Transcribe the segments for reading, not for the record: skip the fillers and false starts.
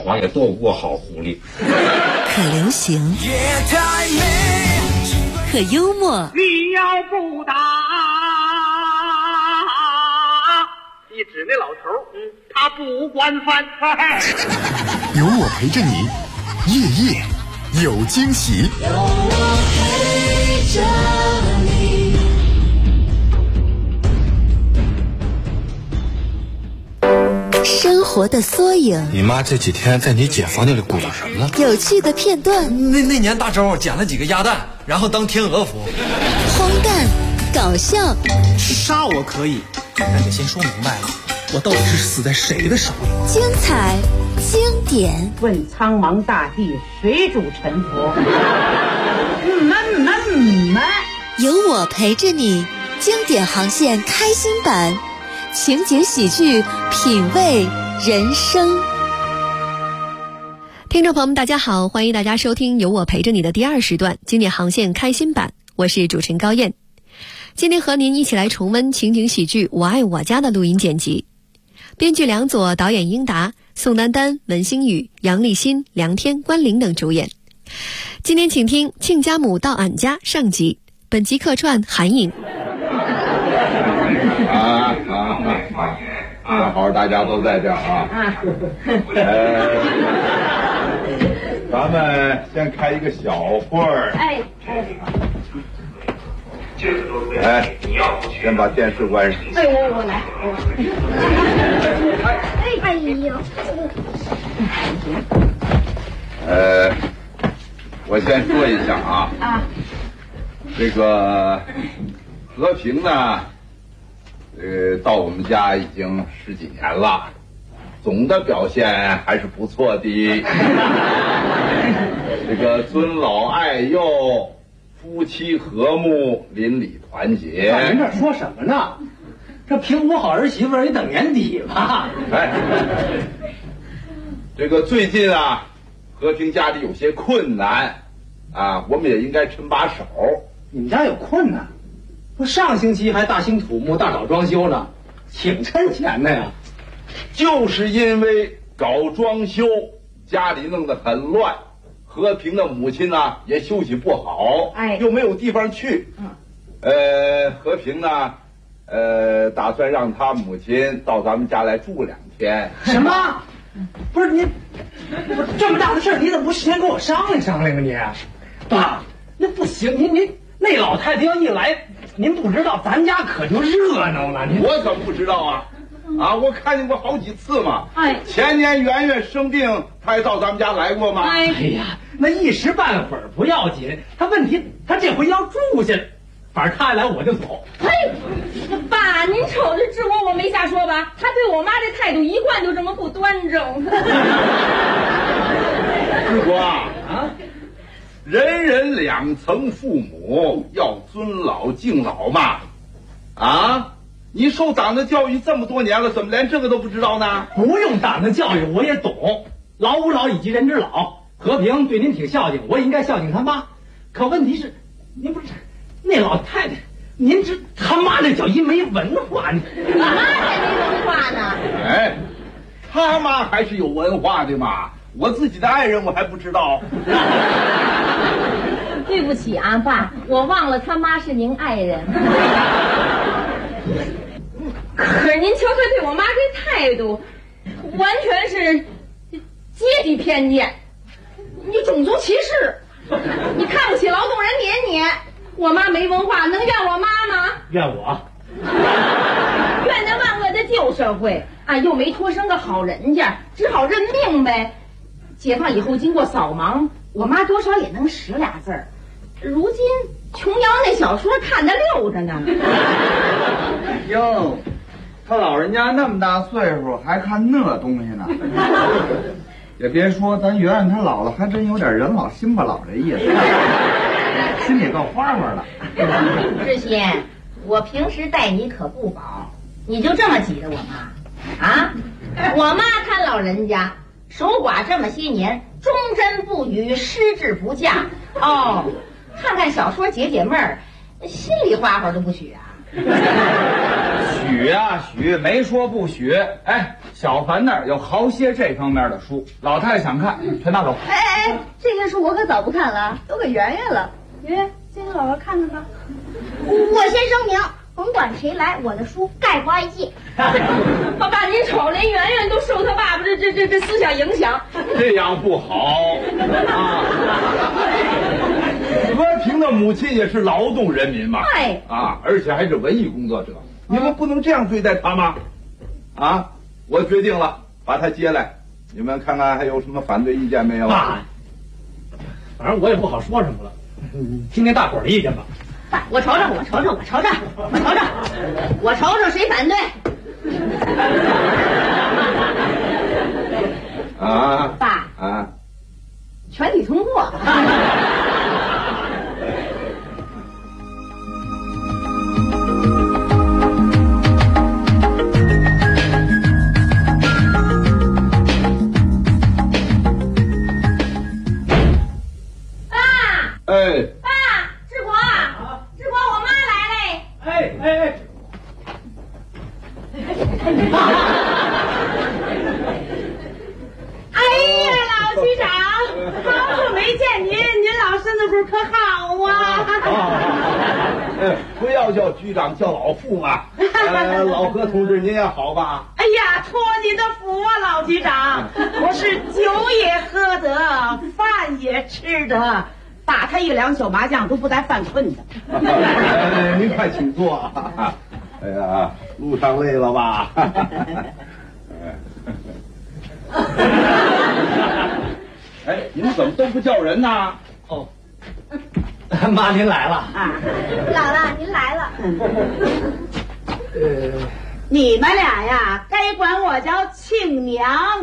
谎也斗不过好狐狸。 可流行，可幽默。 你要不打，你指那老头，他不管饭菜。 有我陪着你，夜夜有惊喜。 有我陪着你。 生活的缩影， 你妈这几天在你姐房间里鼓捣什么呢？ 有趣的片段。 那年大周捡了几个鸭蛋，然后当天鹅服。 荒诞，搞笑。 杀我可以，但得先说明白了，我到底是死在谁的手里？ 精彩，经典。 问苍茫大地，谁主沉浮？ 有我陪着你，经典航线开心版。情景喜剧，品味人生。 听众朋友们大家好，欢迎大家收听由我陪着你的第2时段经典航线开心版，我是主持人高燕。今天和您一起来重温情景喜剧《我爱我家》的录音剪辑。编剧梁左，导演英达，宋丹丹、文星宇、杨立新、梁天、关凌等主演。今天请听亲家母到俺家上集，本集客串韩颖。 正好大家都在这儿啊。咱们先开一个小会儿。先把电视关上。 我来。 我先说一下啊。这个和平呢，到我们家已经10几年了，总的表现还是不错的。这个尊老爱幼，夫妻和睦，邻里团结。 您这说什么呢？这评估好儿媳妇也等年底吧。 这个最近啊，和平家里有些困难啊，我们也应该抻把手。 你们家有困难？不，上星期还大兴土木、大搞装修呢，挺趁钱的呀。 就是因为搞装修，家里弄得很乱，和平的母亲呢也休息不好，又没有地方去。和平呢，打算让他母亲到咱们家来住2天。 什么？不是你，这么大的事你怎么不事先跟我商量商量啊你？爸，那不行，您那老太太要一来，您不知道咱家可就热闹了。 我可不知道啊。我看见过好几次嘛。前年圆圆生病，他也到咱们家来过吗？ 哎呀，那一时半会儿不要紧，问题他这回要住下，反正他一来我就走。 爸，您瞅着治我没瞎说吧？他对我妈这态度一贯就这么不端正。 志国人人2层父母，要尊老敬老嘛。你受党的教育这么多年了，怎么连这个都不知道呢？ 不用党的教育，我也懂。老吾老以及人之老，和平对您挺孝敬，我也应该孝敬他妈。可问题是，您不是那老太太，您这他妈那叫一没文化呢。 我妈才没文化呢。 他妈还是有文化的嘛。我自己的爱人我还不知道。 对不起啊，爸，我忘了他妈是您爱人。可是您瞧他对我妈这态度，完全是阶级偏见，你种族歧视，你看不起劳动人民，我妈没文化，能怨我妈吗？ 怨我？ 怨那万恶的旧社会又没托生个好人家，只好认命呗。解放以后经过扫盲，我妈多少也能10俩字儿。如今琼瑶那小说看得溜着呢。 哟，他老人家那么大岁数还看那东西呢。也别说，咱圆圆他姥姥还真有点人老心不老这意思，心里够花花的。 志新，我平时待你可不薄，你就这么挤着我妈？我妈她老人家守寡这么些年，忠贞不渝，失志不嫁。看看小说解解闷儿，心里话都不许啊。 许许啊许，没说不许。哎，小凡那儿有好些这方面的书，老太太想看，全拿走。 哎，这些书我可早不看了，都给圆圆了。圆圆，先给姥姥看看吧。 我先声明，甭管谁来，我的书概括一切。 爸爸，您瞅，连圆圆都受他爸爸这思想影响， 这样不好啊！和平的母亲也是劳动人民嘛， 哎啊，而且还是文艺工作者，你们不能这样对待他吗？啊，我决定了，把他接来，你们看看还有什么反对意见没有？ 爸，反正我也不好说什么了，听听大伙儿的意见吧。 我瞅瞅谁反对？ 啊， 爸啊， 全体通过。 哎， 爸，志国，我妈来嘞！ 哎， 哎呀，老局长，好久没见您老身子骨可好啊？ 不要叫局长，叫老傅嘛。老何同志，您也好吧？ 哎呀，托您的福啊，老局长，我是酒也喝得，饭也吃得。打他1两小麻将都不带犯困的。 您快请坐。哎呀，路上累了吧？哎，你们怎么都不叫人呢？ 哦，妈您来了啊，姥姥您来了。 你们俩呀，该管我叫亲娘。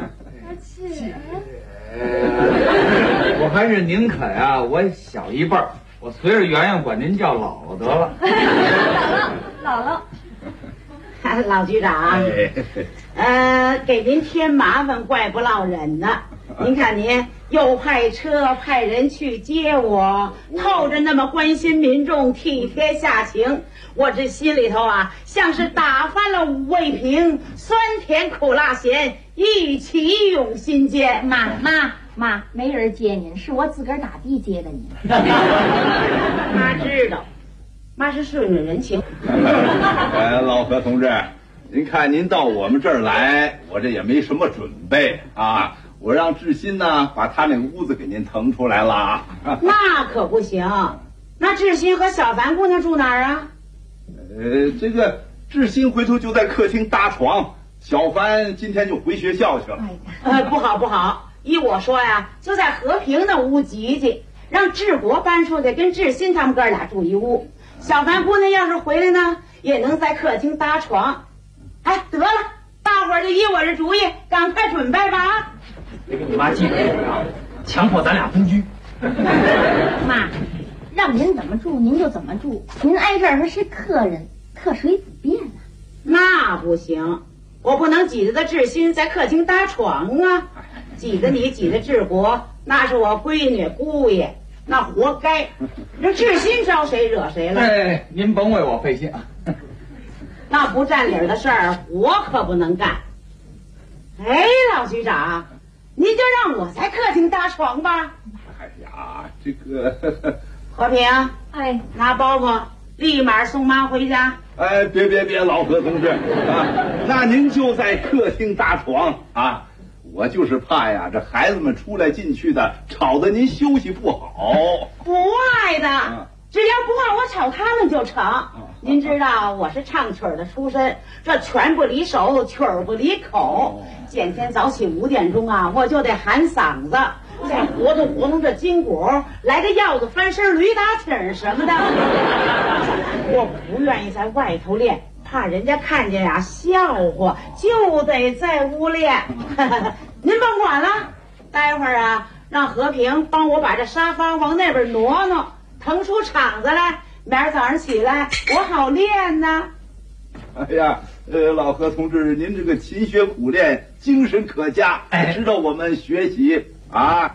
我还是宁可呀，我小一辈儿，我随着圆圆管您叫姥姥得了。 姥姥， 老局长，给您添麻烦，怪不落忍的。您看您又派车派人去接我，透着那么关心民众、体贴下情，我这心里头啊，像是打翻了5味瓶，酸甜苦辣咸一起涌心间。 妈，没人接您，是我自个儿打的接的您。 妈知道，妈是顺着人情。 老何同志，您看您到我们这儿来，我这也没什么准备啊。我让志新呢把他那个屋子给您腾出来了。 那可不行，那志新和小凡姑娘住哪儿啊？ 这个志新回头就在客厅搭床，小凡今天就回学校去了。 不好，依我说呀，就在和平的屋挤挤，让志国搬出去跟志新他们哥俩住一屋。小凡姑娘要是回来呢，也能在客厅搭床。哎，得了，大伙儿就依我这主意，赶快准备吧。 别给你妈记着啊，强迫咱俩分居。 妈，让您怎么住您就怎么住，您挨这儿还是客人，客随子便啊。 那不行，我不能挤着的志新在客厅搭床啊，挤着你挤着志国，那是我闺女姑爷，那活该。这志新招谁惹谁了？ 哎，您甭为我费心啊。 那不占理的事儿，我可不能干。哎，老局长，您就让我在客厅搭床吧。 哎呀，这个和平， 哎， 拿包袱，立马送妈回家。 哎，别，老何同志啊，那您就在客厅搭床啊。我就是怕呀，这孩子们出来进去的，吵得您休息不好。 不爱的，只要不让我吵他们就成。您知道我是唱曲儿的出身，这拳不离手，曲儿不离口。见天早起5点钟啊，我就得喊嗓子，再活动这筋骨，来个鹞子翻身、驴打挺什么的。我不愿意在外头练，怕人家看见呀笑话，就得在屋练。您甭管了，待会儿啊，让和平帮我把这沙发往那边挪挪，腾出场子来。明儿早上起来我好练呢。 哎呀，老何同志，您这个勤学苦练，精神可嘉，值得我们学习啊。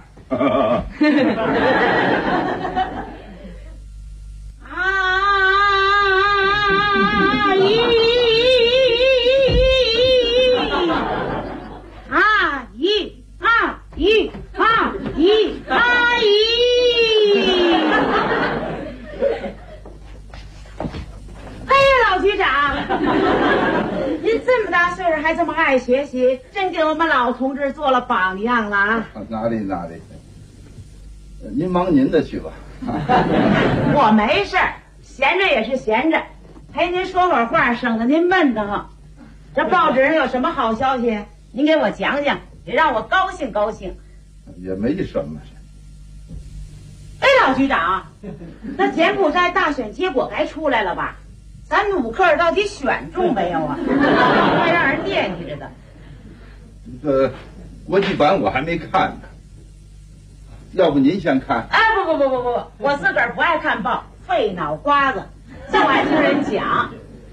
爱学习，真给我们老同志做了榜样了啊！ 哪里，您忙您的去吧。 我没事儿，闲着也是闲着，陪您说会儿话，省得您闷得慌。这报纸上有什么好消息，您给我讲讲，也让我高兴高兴。 也没什么。 哎，老局长，那柬埔寨大选结果该出来了吧？咱努克尔到底选中没有啊？会让人惦记着的。 这国际版我还没看呢，要不您先看？ 哎，不，我自个儿不爱看报，费脑瓜子，就爱听人讲。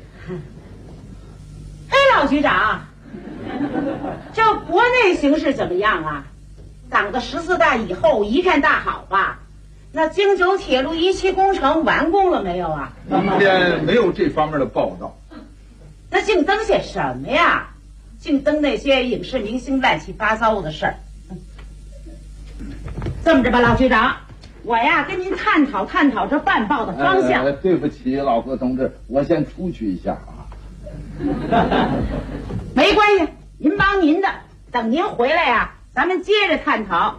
哎，老局长，这国内形势怎么样啊？党的14大以后一片大好吧？那京九铁路1期工程完工了没有啊？ 今天没有这方面的报道。 那净登些什么呀？净登那些影视明星乱七八糟的事儿。这么着吧，老局长，我呀跟您探讨这办报的方向。 对不起，老何同志，我先出去一下啊。 没关系，您忙您的，等您回来呀，咱们接着探讨。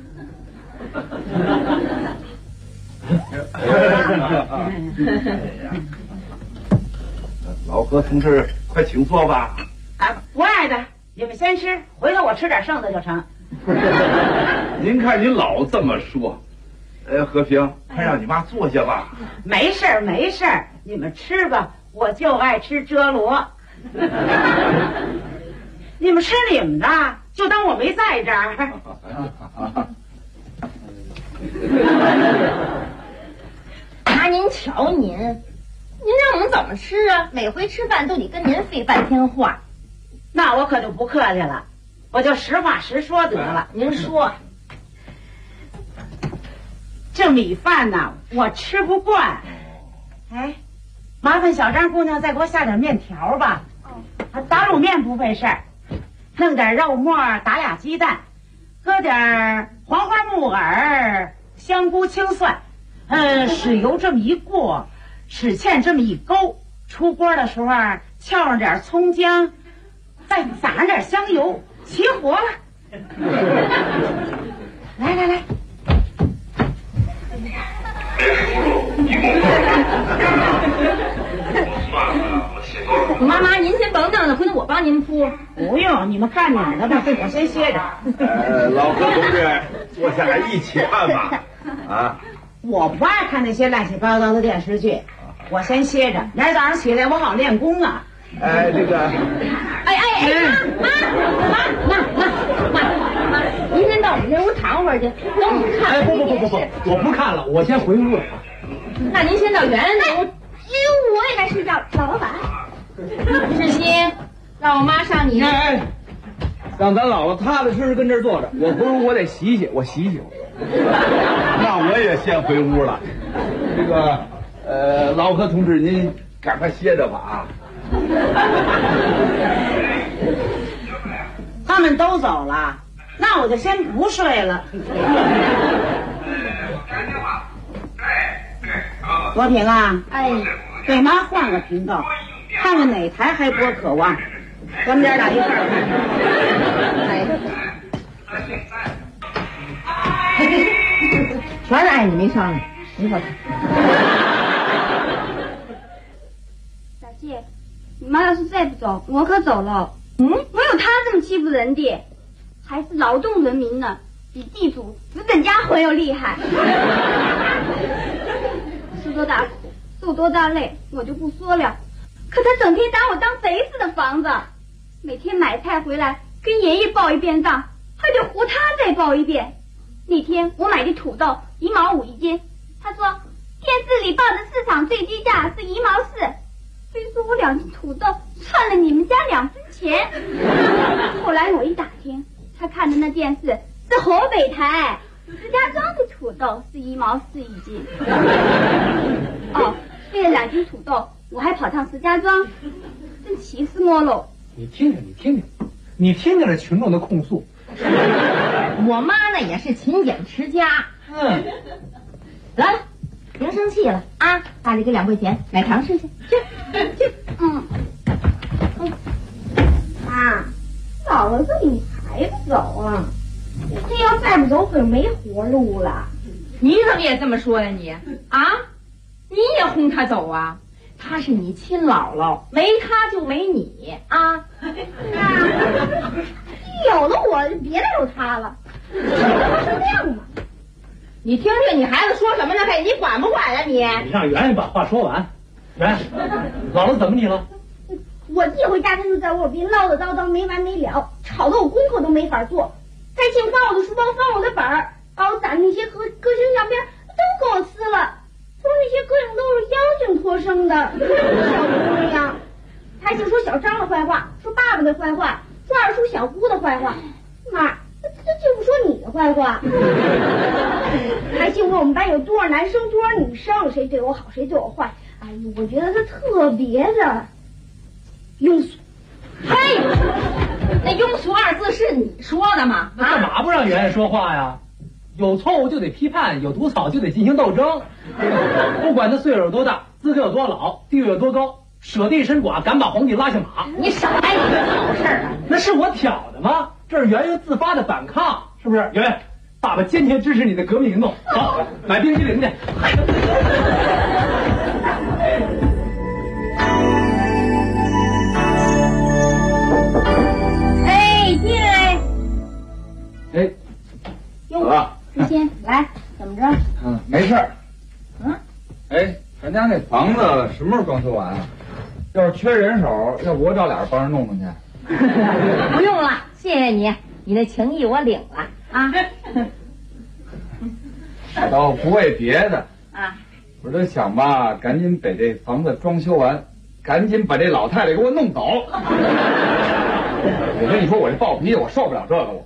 老何同志，快请坐吧。 啊，不爱的，你们先吃，回头我吃点剩的就成。 您看您老这么说，和平，快让你妈坐下吧。 没事儿，你们吃吧，我就爱吃遮罗。你们吃你们的，就当我没在这儿。 妈，您瞧您让我们怎么吃啊？每回吃饭都得跟您费半天话。 那我可就不客气了，我就实话实说得了。 您说， 这米饭呢，我吃不惯。哎，麻烦小张姑娘再给我下点面条吧。打卤面不费事儿，弄点肉末，打俩鸡蛋，搁点黄花木耳、香菇、青蒜，使油这么一过，齿芡这么一勾，出锅的时候翘上点葱姜，再撒上点香油，齐活了。来。 妈，您先甭弄了，回头我帮您铺。 不用，你们看你们的吧，我先歇着。 老何同志，坐下来一起看吧。啊， 我不爱看那些乱七八糟的电视剧，我先歇着，明儿早上起来我好练功啊。 这个， 妈，您先到我们这屋躺会儿去，等我们看。 不，我不看了，我先回屋了。 那您先到园子屋，我也该睡觉。老板，世新，让我妈上你那。 让咱姥姥踏踏实实跟这儿坐着，我回屋我得洗洗，我洗洗。 那我也先回屋了。这个，老何同志，您赶快歇着吧啊。 他们都走了，那我就先不睡了。罗平啊，给妈换个频道，看看哪台还播渴望，咱们娘俩一块儿看。 全是爱你没商量，没法看。 小谢，你妈要是再不走，我可走了。我有她这么欺负人的，还是劳动人民呢，比地主资本家还要厉害。吃多大苦，受多大累，我就不说了。可他整天拿我当贼似的房子，每天买菜回来跟爷爷报一遍账，还得胡他再报一遍。那天我买的土豆1毛5一斤，他说电视里报的市场最低价是1毛4，非说我2斤土豆赚了你们家2分钱。后来我一打听，他看的那电视是河北台，石家庄的土豆是1毛4一斤。为了2斤土豆，我还跑趟石家庄，真气死我了。 你听听这群众的控诉。 我妈呢也是勤俭持家。得了，别生气了啊！大力给2块钱买糖吃去。去。 妈， 到了这你还不走啊？这要再不走可没活路了。 你怎么也这么说呀你？啊？你也轰他走啊？他是你亲姥姥，没他就没你啊！ 有了我就别再有他了，这是这样吗？ 你听听你孩子说什么呢？嘿，你管不管呀你？ 你让圆圆把话说完。圆，姥姥怎么你了？ 我一回家他就在我耳边唠唠叨叨没完没了，吵得我功课都没法做。该请翻我的书包，翻我的本儿，把我攒那些歌星照片都给我撕了。说那些歌影都是妖精托生的，小姑娘，还净说小张的坏话，说爸爸的坏话，说二叔小姑的坏话，妈，这就不说你的坏话，还净问我们班有多少男生多少女生，谁对我好谁对我坏。哎呦，我觉得他特别的庸俗。 嘿，那庸俗二字是你说的吗？ 那干嘛不让圆圆说话呀？有错误就得批判，有毒草就得进行斗争。不管他岁数有多大，资格有多老，地位有多高，舍地身寡，敢把皇帝拉下马。 你少来你这好事啊！ 那是我挑的吗？这是圆圆自发的反抗，是不是？圆圆，爸爸坚决支持你的革命行动。走，买冰淇淋去。 哎，进来。 哎， 哟，志新，来，怎么着？ 没事儿。哎，咱家那房子什么时候装修完啊？要是缺人手，要不我找俩人帮着弄弄去。 不用了，谢谢你，你的情谊我领了啊。 我倒不为别的啊， 我就想吧，赶紧把这房子装修完，赶紧把这老太太给我弄走。我跟你说，我这暴脾气我受不了这个，我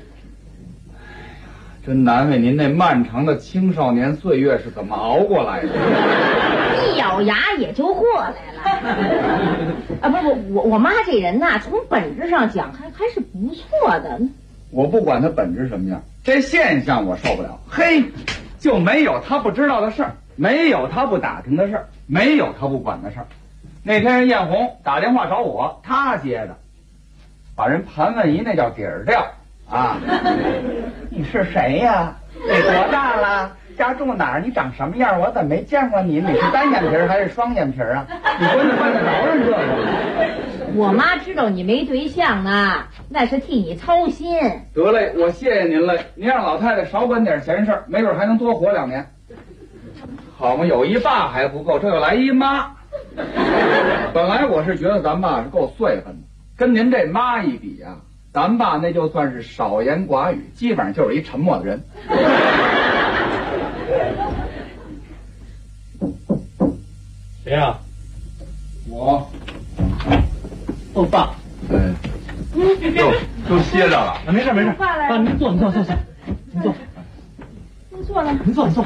真难为您那漫长的青少年岁月是怎么熬过来的。 一咬牙也就过来了。啊，不，我妈这人呐，从本质上讲还是不错的。 我不管她本质什么样，这现象我受不了。嘿，就没有她不知道的事儿，没有她不打听的事儿，没有她不管的事儿。那天艳红打电话找我，她接的，把人盘问一那叫底儿掉啊。你是谁呀？你多大了？家住哪儿？你长什么样？我怎么没见过你？你是单眼皮还是双眼皮啊？你关得得着人这个？ 我妈知道你没对象呢，那是替你操心。 得嘞，我谢谢您了。您让老太太少管点闲事儿，没准还能多活2年。好嘛，有一爸还不够，这又来一妈。本来我是觉得咱爸是够岁分的，跟您这妈一比啊，咱爸那就算是少言寡语，基本上就是一沉默的人。 谁呀？ 我。 哦，爸。 又歇着了。 没事。爸，您坐。您坐。 您坐了。 您坐。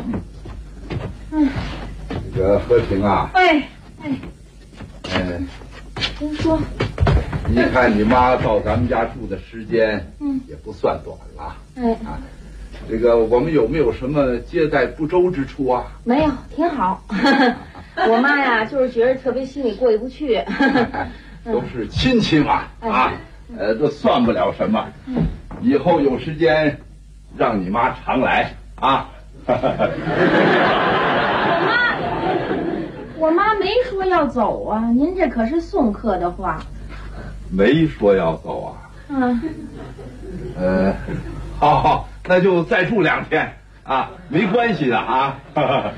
这个和平啊。 您说。 你看你妈到咱们家住的时间，也不算短了。这个我们有没有什么接待不周之处啊？ 没有，挺好。我妈呀，就是觉得特别心里过意不去。 都是亲戚嘛，都算不了什么。以后有时间，让你妈常来啊。 我妈没说要走啊，您这可是送客的话。 没说要走啊。好，那就再住2天啊，没关系的啊。 爸，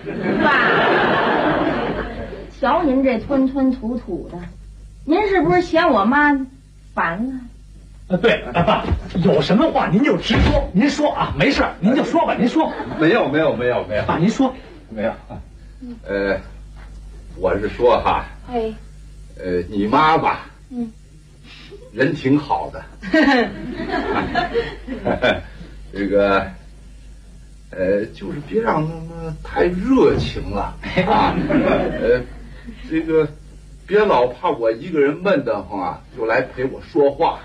瞧您这吞吞吐吐的，您是不是嫌我妈烦了？ 对，爸，有什么话您就直说，您说啊，没事，您就说吧，您说。 没有， 爸，您说。 没有。我是说哈，你妈吧，人挺好的。这个就是别让他们太热情了啊。这个别老怕我一个人闷得慌啊，就来陪我说话。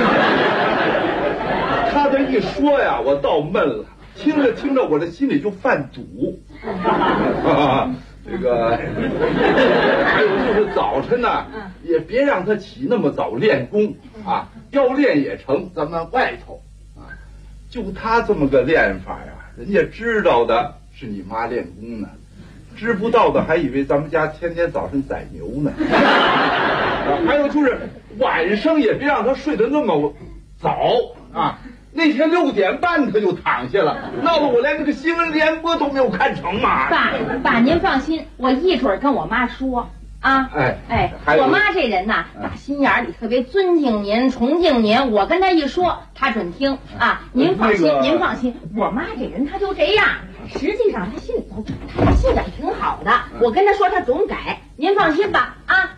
他这一说呀，我倒闷了，听着我的心里就犯堵。 这个还有就是早晨呢，也别让他起那么早练功啊，要练也成，咱们外头啊，就他这么个练法呀，人家知道的是你妈练功呢，知不道的还以为咱们家天天早晨宰牛呢。还有就是晚上也别让他睡得那么早啊。那天6点半他就躺下了，闹得我连这个新闻联播都没有看成嘛。 爸，您放心，我一准儿跟我妈说啊。我妈这人呐，打心眼里特别尊敬您、崇敬您，我跟她一说，她准听啊。您放心，您放心，我妈这人她就这样。实际上她心里头她心眼挺好的，我跟她说她总改，您放心吧啊。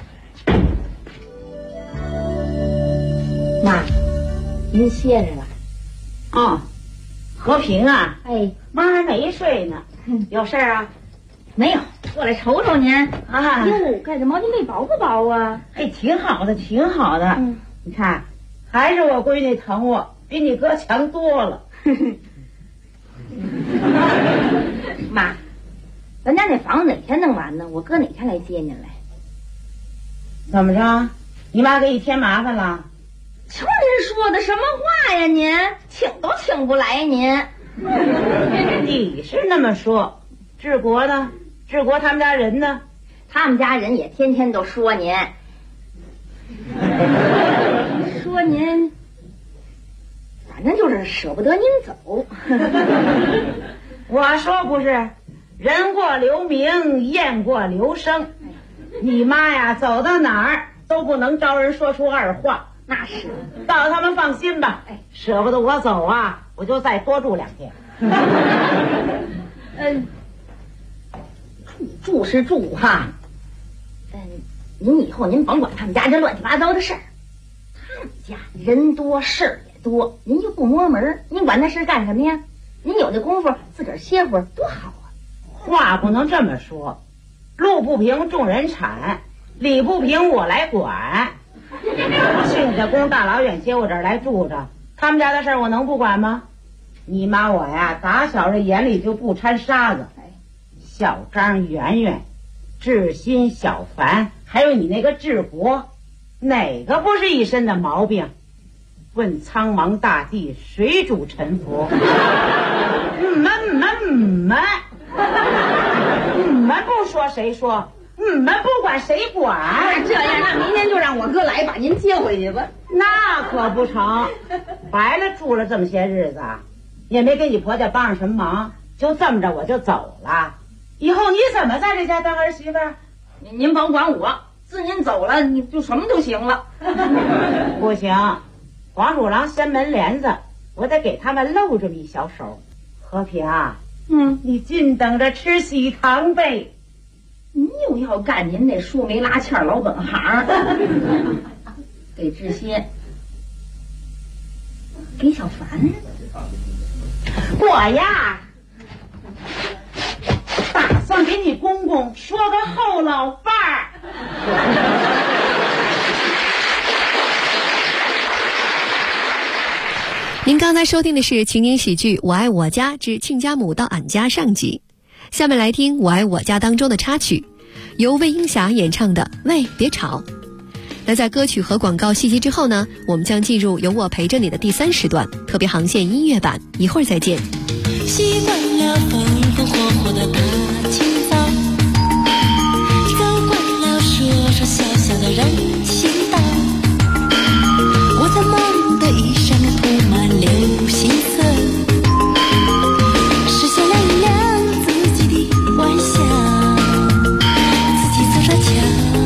妈，您歇着了。 和平啊，妈还没睡呢，有事儿啊？ 没有，过来瞅瞅您啊。 哟，干什么？您胃饱不饱啊？ 挺好的，挺好的。你看，还是我闺女疼我，比你哥强多了。 妈，咱家那房子哪天弄完呢？我哥哪天来接您来？ 怎么着？你妈给你添麻烦了？ 瞧您说的什么话呀您，请都请不来您。 你是那么说，治国呢？治国他们家人呢？ 他们家人也天天都说您，说您，反正就是舍不得您走。 我说不是，人过留名，雁过留声。你妈呀，走到哪儿都不能招人说出二话。 那是， 告他们放心吧。舍不得我走啊，我就再多住2天。 住是住哈，您以后您甭管他们家这乱七八糟的事儿，他们家人多事儿也多，您就不摸门，您管那事干什么呀？您有那功夫自个儿歇会儿多好啊！ 话不能这么说，路不平众人铲，理不平我来管。姓家公大老远接我这儿来住着，他们家的事儿我能不管吗？你妈我呀，打小这眼里就不掺沙子。小张、圆圆、志新、小凡，还有你那个治国，哪个不是一身的毛病？问苍茫大地，谁主沉浮？你们不说谁说？你们不管谁管？ 这样，那明天就让我哥来把您接回去吧。 那可不成，白了住了这么些日子，也没给你婆家帮上什么忙，就这么着我就走了。以后你怎么在这家当儿媳妇？ 您甭管我，自您走了，你就什么就行了。 不行，黄鼠狼掀门帘子，我得给他们露这么一小手。和平啊，你尽等着吃喜糖呗。 您又要干您那说没拉欠老本行。给志新，给小凡， 我呀打算给你公公说个后老伴儿。 您刚才收听的是情景喜剧《我爱我家之亲家母到俺家》上集，下面来听《我爱我家》当中的插曲，由魏英霞演唱的《喂别吵》。那在歌曲和广告细节之后呢，我们将进入由我陪着你的第3时段特别航线音乐版，一会儿再见。 习惯了风风火火的大清早，走惯了说说笑笑的人行道，我在梦的衣裳铺满流星色，实现了一辆自己的玩笑，自己走着瞧，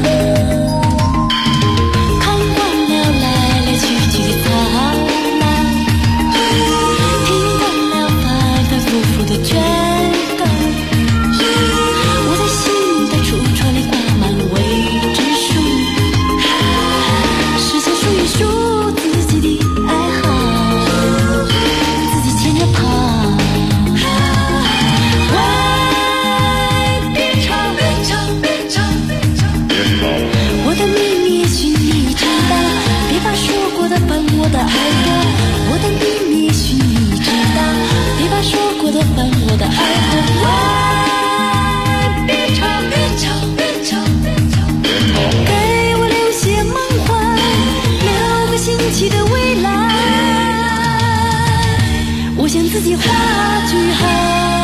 看惯了来来去去的吵闹，听惯了反反复复的劝告，我在心的橱窗里挂满未知数，实现属于属自己的爱好，自己牵着跑。喂，别吵，别吵，别吵，别吵！我的秘密也许你知道，别把说过的放我的耳朵。我的秘密也许你知道，别把说过的放我的耳朵。喂，别吵。 想自己画句号。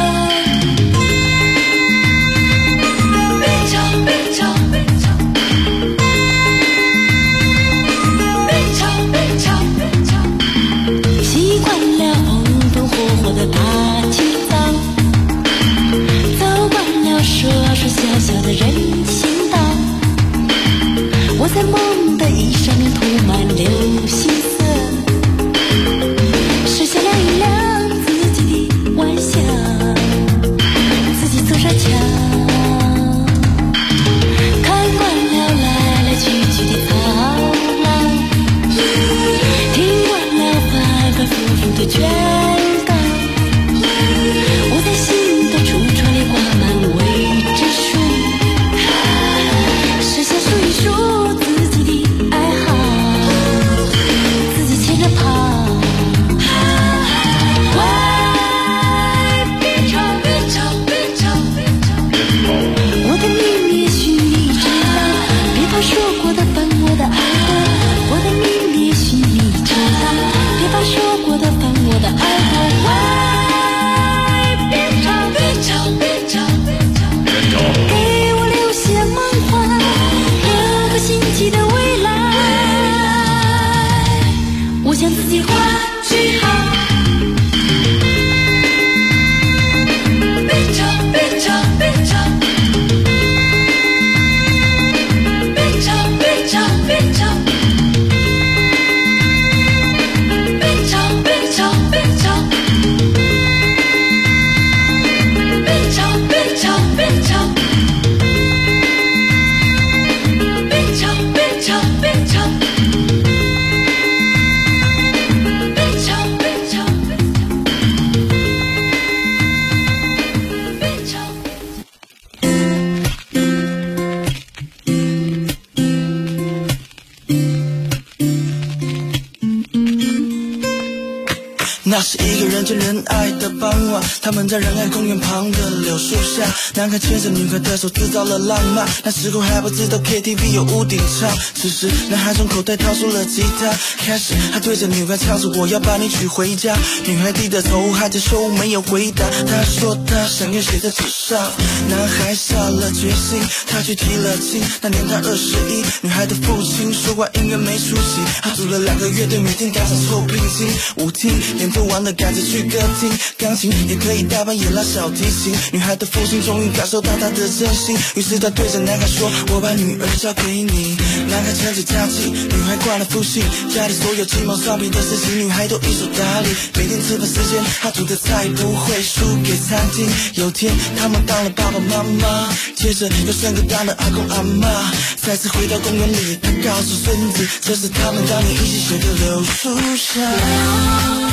习惯了风风火火的大清早，走惯了说说笑笑的人行道。我在梦的衣上面涂满流星色，试下亮一亮自己的玩笑，自己走上墙，看惯了来来去去的操劳，听惯了反反复复的劝告，我在心的橱窗里挂满未知数，试下数一数自己的爱好，自己牵着跑。喂，别吵别吵别吵别吵，我的秘密也许你知道，别把说过的放我的耳朵，我的秘密也许你知道，别把说过的放我的耳朵。喂，别吵别吵别吵别吵，给我留些梦幻，留个新奇的未来，我想自己画句号。别吵别吵别吵，别吵别吵别吵，别吵别吵别吵，别吵别吵别吵，别吵别吵别吵，别吵别吵别吵。 那是一个人见人爱的傍晚，他们在仁爱公园旁的柳树下，男孩牵着女孩的手制造了浪漫，那时候还不知道 KTV 有屋顶唱。此时男孩从口袋掏出了吉他，开始他对着女孩唱着我要把你娶回家。女孩低着头还在说没有回答，他说他想要写在纸上。男孩下了决心，他去提了亲，那年他21，女孩的父亲说话音乐没出息，他组了2个乐队，每天赶上臭pin金，舞厅演奏完了赶着去歌厅，钢琴也可以大半夜拉小提琴。女孩的父亲终于感受到她的真心，于是他对着男孩说我把女儿交给你。男孩撑着家计，女孩惯了父亲，家里所有鸡毛蒜皮的事情女孩都一手打理，每天吃饭时间她煮的菜不会输给餐厅。有天他们当了爸爸妈妈，接着又生个当了阿公阿嬷，再次回到公园里，他告诉孙子这是他们当年一起写的柳树下。